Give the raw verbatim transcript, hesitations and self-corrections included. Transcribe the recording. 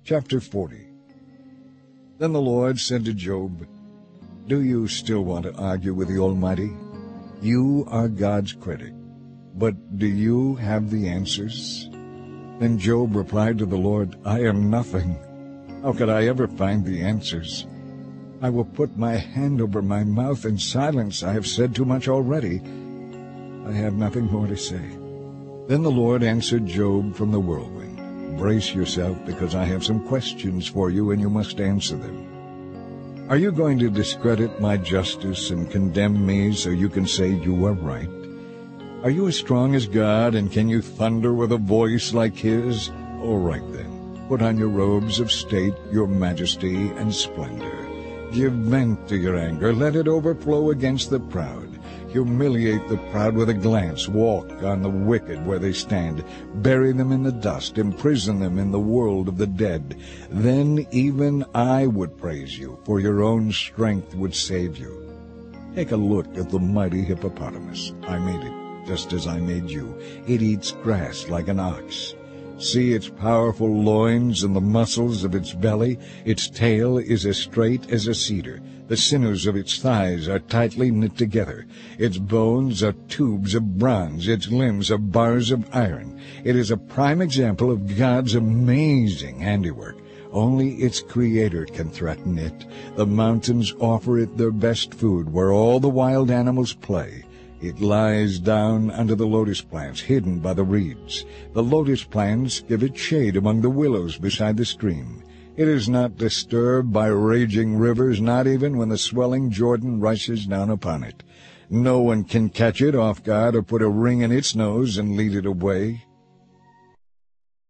Chapter forty. Then the Lord said to Job, "Do you still want to argue with the Almighty? You are God's critic, but do you have the answers?" Then Job replied to the Lord, "I am nothing. How could I ever find the answers? I will put my hand over my mouth in silence. I have said too much already. I have nothing more to say." Then the Lord answered Job from the whirlwind, "Brace yourself, because I have some questions for you, and you must answer them. Are you going to discredit my justice and condemn me so you can say you are right? Are you as strong as God, and can you thunder with a voice like his? All right then, put on your robes of state, your majesty and splendor. Give vent to your anger, let it overflow against the proud. Humiliate the proud with a glance. Walk on the wicked where they stand. Bury them in the dust. Imprison them in the world of the dead. Then even I would praise you, for your own strength would save you. Take a look at the mighty hippopotamus. I made it just as I made you. It eats grass like an ox. See its powerful loins and the muscles of its belly. Its tail is as straight as a cedar. The sinews of its thighs are tightly knit together. Its bones are tubes of bronze. Its limbs are bars of iron. It is a prime example of God's amazing handiwork. Only its Creator can threaten it. The mountains offer it their best food, where all the wild animals play. It lies down under the lotus plants, hidden by the reeds. The lotus plants give it shade among the willows beside the stream. It is not disturbed by raging rivers, not even when the swelling Jordan rushes down upon it. No one can catch it off guard or put a ring in its nose and lead it away.